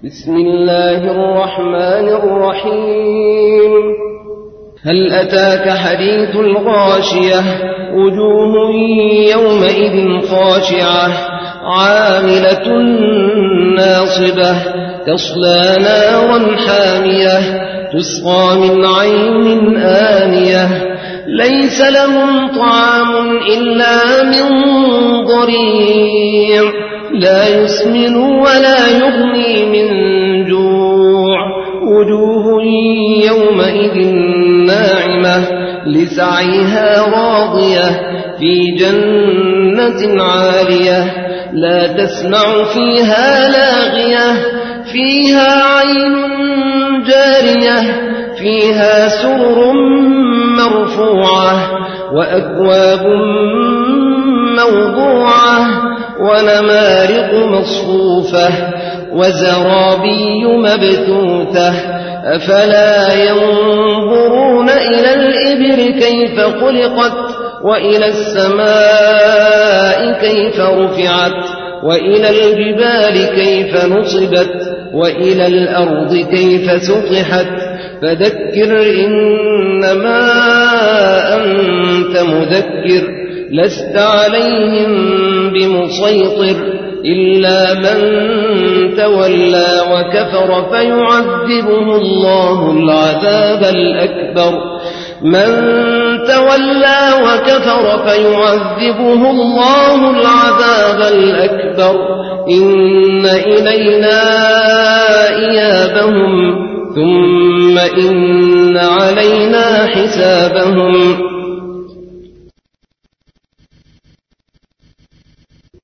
بسم الله الرحمن الرحيم. هل أتاك حديث الغاشية وجوه يومئذ خاشعة عاملة ناصبة تصلى نارا حامية تسقى من عين آنية ليس لهم طعام إلا من ضريع لا يسمن ولا يغني من جوع وجوه يومئذ ناعمة لسعيها راضية في جنة عالية لا تسمع فيها لاغية فيها عين جارية فيها سرر مرفوعة وأكواب موضوعة ونمارق مصفوفة وزرابي مبثوثة أفلا ينظرون إلى الإبل كيف خلقت وإلى السماء كيف رفعت وإلى الجبال كيف نصبت وإلى الأرض كيف سطحت فذكر إنما أنت مذكر لست عليهم بمسيطر إلا من تولى وكفر فيعذبه الله العذاب الأكبر من تولى وكفر فيعذبه الله العذاب الأكبر إن إلينا إيابهم ثم إن علينا حسابهم